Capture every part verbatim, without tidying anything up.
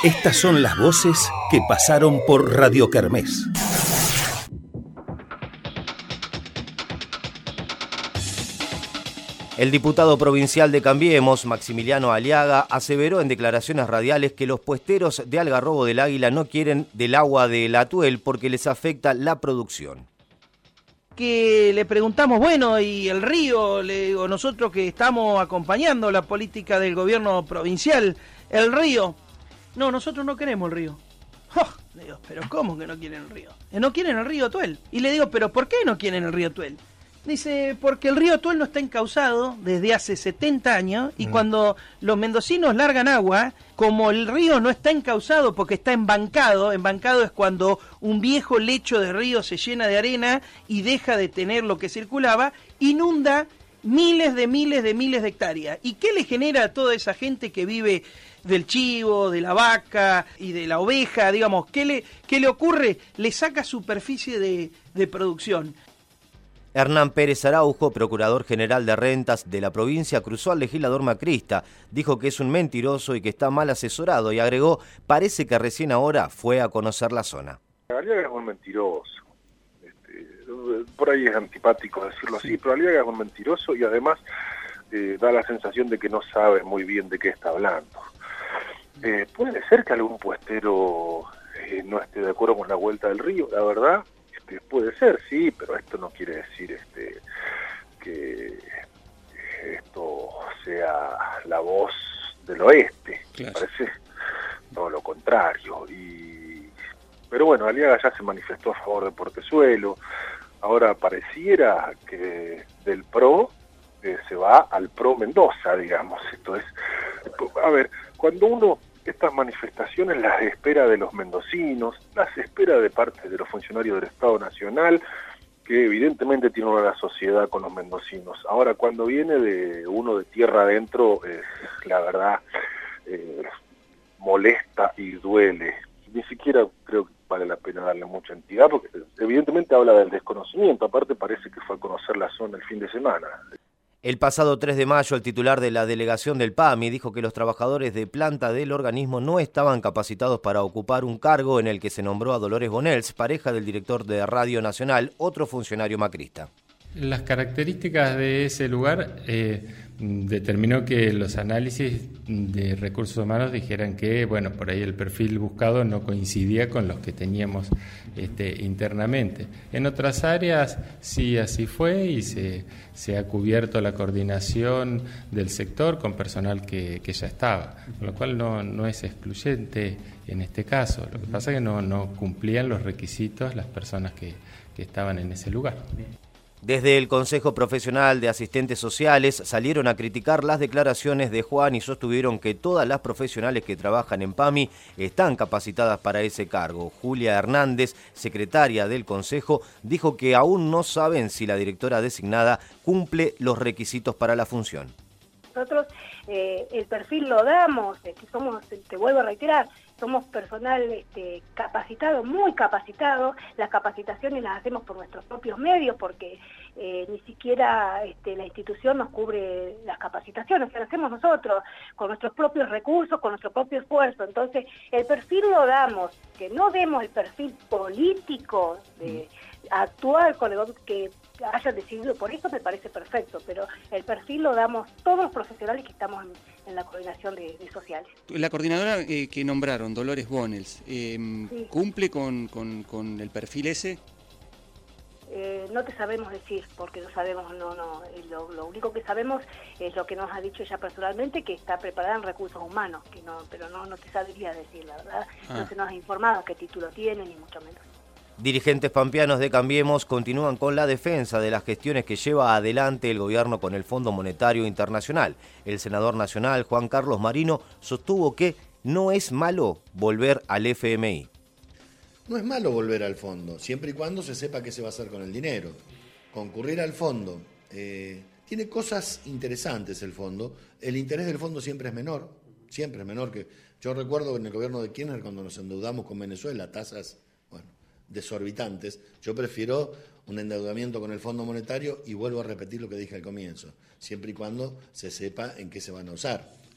Estas son las voces que pasaron por Radio Kermés. El diputado provincial de Cambiemos, Maximiliano Aliaga, aseveró en declaraciones radiales que los puesteros de Algarrobo del Águila no quieren del agua del Atuel porque les afecta la producción. Que le preguntamos, bueno, y el río, le digo, nosotros que estamos acompañando la política del gobierno provincial, el río, no, nosotros no queremos el río. ¡Oh! Le digo, pero ¿cómo que no quieren el río? No quieren el río Atuel. Y le digo, ¿pero por qué no quieren el río Atuel? Dice, porque el río Atuel no está encauzado desde hace setenta años y mm. cuando los mendocinos largan agua, como el río no está encauzado porque está embancado, embancado es cuando un viejo lecho de río se llena de arena y deja de tener lo que circulaba, inunda miles de miles de miles de hectáreas. ¿Y qué le genera a toda esa gente que vive del chivo, de la vaca y de la oveja? Digamos, ¿qué le, qué le ocurre? Le saca superficie de, de producción. Hernán Pérez Araujo, procurador general de rentas de la provincia, cruzó al legislador macrista, dijo que es un mentiroso y que está mal asesorado y agregó, parece que recién ahora fue a conocer la zona. Aliaga es un mentiroso, este, por ahí es antipático decirlo así, pero Aliaga es un mentiroso y además eh, da la sensación de que no sabe muy bien de qué está hablando. Eh, puede ser que algún puestero eh, no esté de acuerdo con la vuelta del río, la verdad. Puede ser, sí, pero esto no quiere decir este que esto sea la voz del oeste, claro. Parece todo lo contrario. Y pero bueno, Aliaga ya se manifestó a favor de Portezuelo, ahora pareciera que del PRO eh, se va al PRO Mendoza, digamos. Esto es, a ver, cuando uno estas manifestaciones las espera de los mendocinos, las espera de parte de los funcionarios del Estado Nacional, que evidentemente tienen una sociedad con los mendocinos. Ahora, cuando viene de uno de tierra adentro, eh, la verdad, eh, molesta y duele. Ni siquiera creo que vale la pena darle mucha entidad, porque evidentemente habla del desconocimiento, aparte parece que fue a conocer la zona el fin de semana. El pasado tres de mayo, el titular de la delegación del P A M I dijo que los trabajadores de planta del organismo no estaban capacitados para ocupar un cargo en el que se nombró a Dolores Bonels, pareja del director de Radio Nacional, otro funcionario macrista. Las características de ese lugar eh, determinó que los análisis de recursos humanos dijeran que, bueno, por ahí el perfil buscado no coincidía con los que teníamos este, internamente. En otras áreas sí así fue y se, se ha cubierto la coordinación del sector con personal que, que ya estaba, con lo cual no, no es excluyente en este caso. Lo que pasa es que no, no cumplían los requisitos las personas que, que estaban en ese lugar. Desde el Consejo Profesional de Asistentes Sociales salieron a criticar las declaraciones de Juan y sostuvieron que todas las profesionales que trabajan en P A M I están capacitadas para ese cargo. Julia Hernández, secretaria del Consejo, dijo que aún no saben si la directora designada cumple los requisitos para la función. Nosotros eh, el perfil lo damos, que somos, te vuelvo a reiterar, somos personal este, capacitado, muy capacitado. Las capacitaciones las hacemos por nuestros propios medios porque eh, ni siquiera este, la institución nos cubre las capacitaciones, las hacemos nosotros con nuestros propios recursos, con nuestro propio esfuerzo. Entonces, el perfil lo damos, que no demos el perfil político de actual con el que hayan decidido, por eso me parece perfecto, pero el perfil lo damos todos los profesionales que estamos en, en la coordinación de, de sociales. La coordinadora eh, que nombraron, Dolores Bonels, eh, sí. ¿cumple con, con, con el perfil ese? Eh, no te sabemos decir, porque no sabemos, no, no, lo, lo único que sabemos es lo que nos ha dicho ella personalmente, que está preparada en recursos humanos, que no, pero no, no te sabría decir, la verdad, ah. no se nos ha informado qué título tiene, ni mucho menos. Dirigentes pampeanos de Cambiemos continúan con la defensa de las gestiones que lleva adelante el gobierno con el Fondo Monetario Internacional. El senador nacional Juan Carlos Marino sostuvo que no es malo volver al F M I. No es malo volver al fondo, siempre y cuando se sepa qué se va a hacer con el dinero. Concurrir al fondo. Eh, tiene cosas interesantes el fondo. El interés del fondo siempre es menor, siempre es menor que... Yo recuerdo en el gobierno de Kirchner, cuando nos endeudamos con Venezuela, tasas, bueno, desorbitantes. Yo prefiero un endeudamiento con el Fondo Monetario y vuelvo a repetir lo que dije al comienzo, siempre y cuando se sepa en qué se van a usar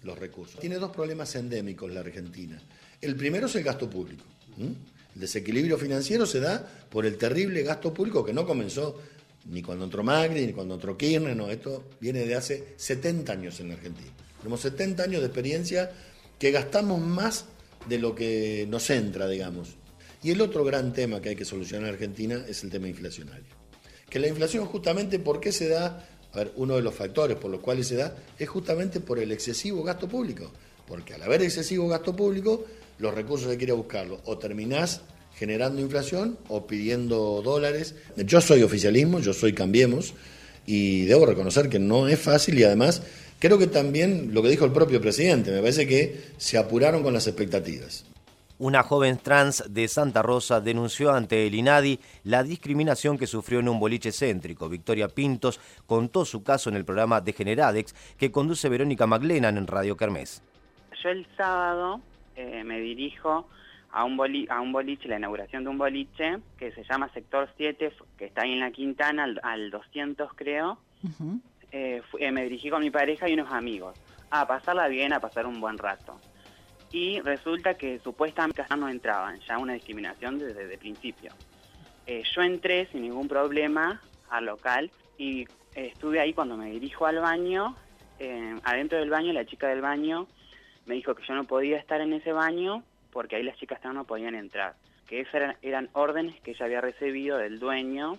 los recursos. Tiene dos problemas endémicos la Argentina. El primero es el gasto público. ¿Mm? El desequilibrio financiero se da por el terrible gasto público que no comenzó ni cuando entró Macri, ni cuando entró Kirchner, no, esto viene de hace setenta años en la Argentina. Tenemos setenta años de experiencia que gastamos más de lo que nos entra, digamos. Y el otro gran tema que hay que solucionar en Argentina es el tema inflacionario. Que la inflación justamente, ¿por qué se da? A ver, uno de los factores por los cuales se da es justamente por el excesivo gasto público. Porque al haber excesivo gasto público, los recursos hay que ir a buscarlos. O terminás generando inflación o pidiendo dólares. Yo soy oficialismo, yo soy Cambiemos, y debo reconocer que no es fácil y además creo que también lo que dijo el propio presidente, me parece que se apuraron con las expectativas. Una joven trans de Santa Rosa denunció ante el INADI la discriminación que sufrió en un boliche céntrico. Victoria Pintos contó su caso en el programa Degeneradex que conduce Verónica Maglenan en Radio Kermés. Yo el sábado eh, me dirijo a un, boli a un boliche, la inauguración de un boliche que se llama Sector siete, que está ahí en la Quintana, al, al doscientos creo. Uh-huh. eh, fui, eh, me dirigí con mi pareja y unos amigos a pasarla bien, a pasar un buen rato. Y resulta que supuestamente no entraban, ya una discriminación desde el principio. Eh, yo entré sin ningún problema al local y eh, estuve ahí cuando me dirijo al baño. Eh, adentro del baño, la chica del baño me dijo que yo no podía estar en ese baño porque ahí las chicas no podían entrar. Que esas eran, eran órdenes que ella había recibido del dueño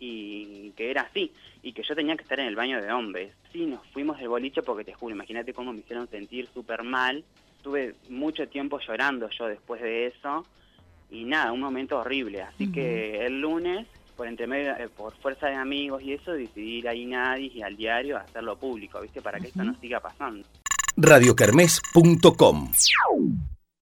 y que era así, y que yo tenía que estar en el baño de hombres. Sí, nos fuimos del boliche porque te juro, imagínate cómo me hicieron sentir súper mal. Tuve mucho tiempo llorando yo después de eso y nada, un momento horrible. Así uh-huh. que el lunes, por entre medio, eh, por fuerza de amigos y eso, decidí ir a INADI y al diario a hacerlo público, ¿viste? Para que uh-huh. esto no siga pasando. radio kermés punto com